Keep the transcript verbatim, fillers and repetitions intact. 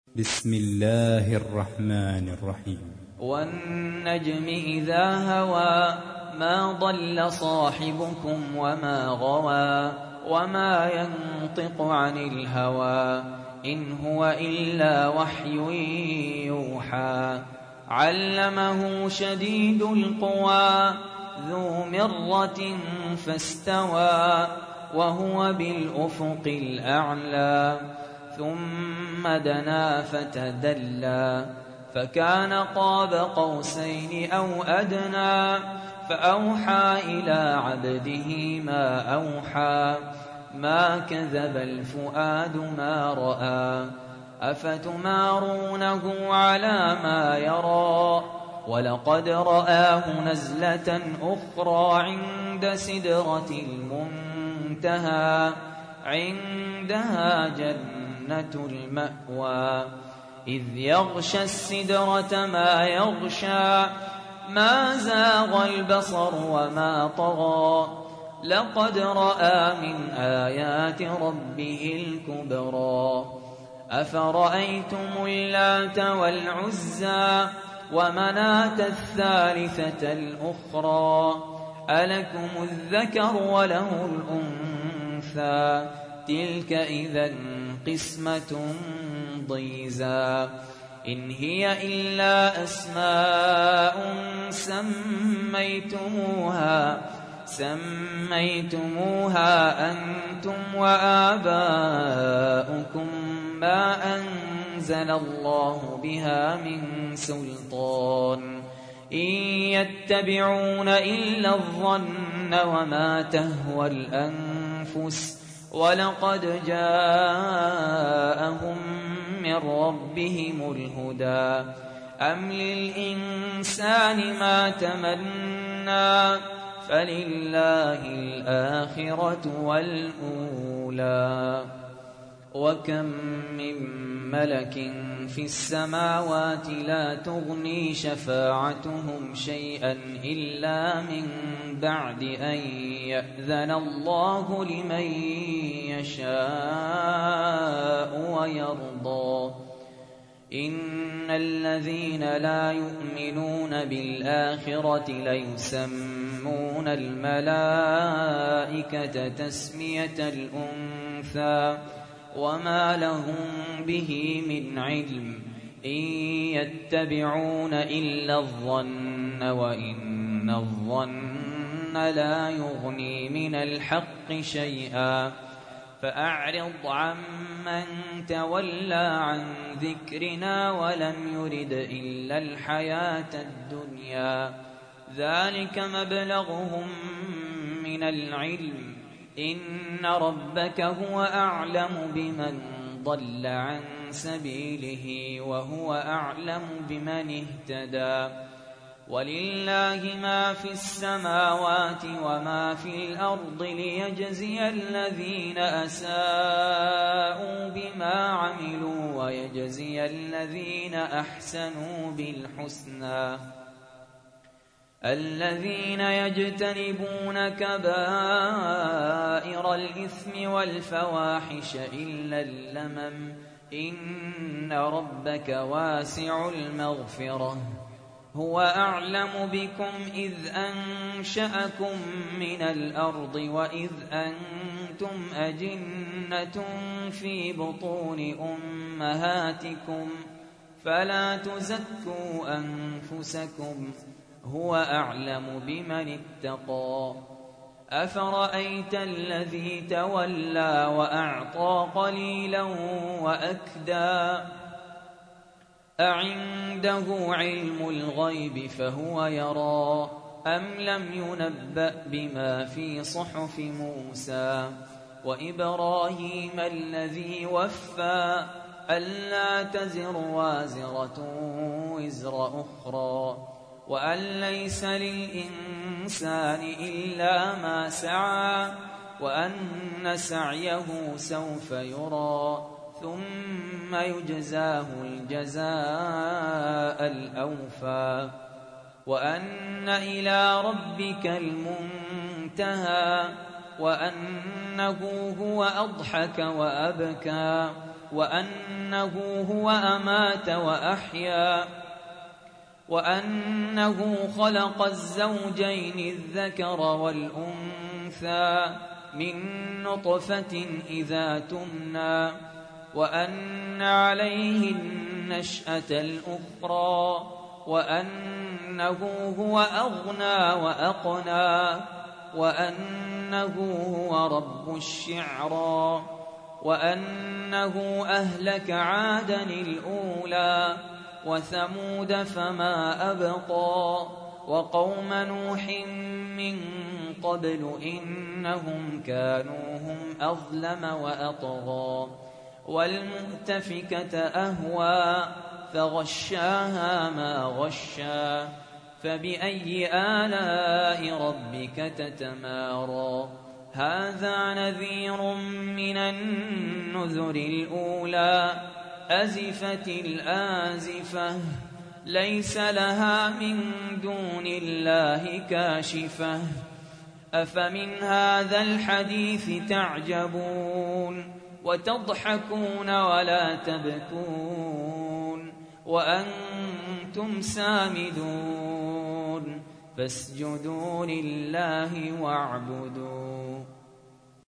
بسم الله الرحمن الرحيم. والنجم إذا هوى ما ضل صاحبكم وما غوى وما ينطق عن الهوى إن هو إلا وحي يوحى علمه شديد القوى ذو مرة فاستوى وهو بالأفق الأعلى ثم دنا فتدلى فكان قاب قوسين أو أدنى فأوحى إلى عبده ما أوحى ما كذب الفؤاد ما رأى أفتمارونه على ما يرى ولقد رآه نزلة أخرى عند سدرة المنتهى عندها جنة المأوى إذ يغشى السدرة ما يغشى ما زاغ البصر وما طغى لقد رأى من آيات ربه الكبرى أفرأيتم اللات والعزى ومناة الثالثة الأخرى ألكم الذكر وله الأنثى تلك إذا قسمة ضيزى إن هي إلا أسماء سميتموها سميتموها أنتم وآباؤكم ما أنزل الله بها من سلطان إن يتبعون إلا الظن وما تهوى الأنفس ولقد جاءهم من ربهم الهدى أم للإنسان ما تمنى فلله الآخرة والأولى وكم من ملك في السماوات لا تغني شفاعتهم شيئا إلا من بعد أن يأذن الله لمن يشاء ويرضى إن الذين لا يؤمنون بالآخرة ليسمون الملائكة تسمية الأنثى وما لهم به من علم إن يتبعون إلا الظن وإن الظن لا يغني من الحق شيئا فأعرض عمن تولى عن ذكرنا ولم يرد إلا الحياة الدنيا ذلك مبلغهم من العلم إن ربك هو أعلم بمن ضل عن سبيله وهو أعلم بمن اهتدى ولله ما في السماوات وما في الأرض ليجزي الذين أساءوا بما عملوا ويجزي الذين أحسنوا بالحسنى الذين يجتنبون كبائر الإثم والفواحش إلا اللمم إن ربك واسع المغفرة هو أعلم بكم إذ أنشأكم من الأرض وإذ أنتم أجنة في بطون أمهاتكم فلا تزكوا أنفسكم هو أعلم بمن اتقى أفرأيت الذي تولى وأعطى قليلا وأكدى أعنده علم الغيب فهو يرى أم لم ينبأ بما في صحف موسى وإبراهيم الذي وفى ألا تزر وازرة وزر أخرى وأن ليس للإنسان إلا ما سعى وأن سعيه سوف يرى ثم يجزاه الجزاء الأوفى وأن إلى ربك المنتهى وأنه هو أضحك وأبكى وأنه هو أمات وأحيا وأنه خلق الزوجين الذكر والأنثى من نطفة إذا تمنى وأن عليه النشأة الأخرى وأنه هو أغنى وأقنى وأنه هو رب الشعرى وأنه أهلك عادا الأولى وثمود فما أبقى وقوم نوح من قبل إنهم كانوا هم أظلم وأطغى والمؤتفكة أهوى فغشاها ما غشا فبأي آلاء ربك تتمارى هذا نذير من النذر الأولى أزفت الآزفة ليس لها من دون الله كاشفة أفمن هذا الحديث تعجبون وتضحكون ولا تبكون وأنتم سامدون فاسجدوا لله واعبدوا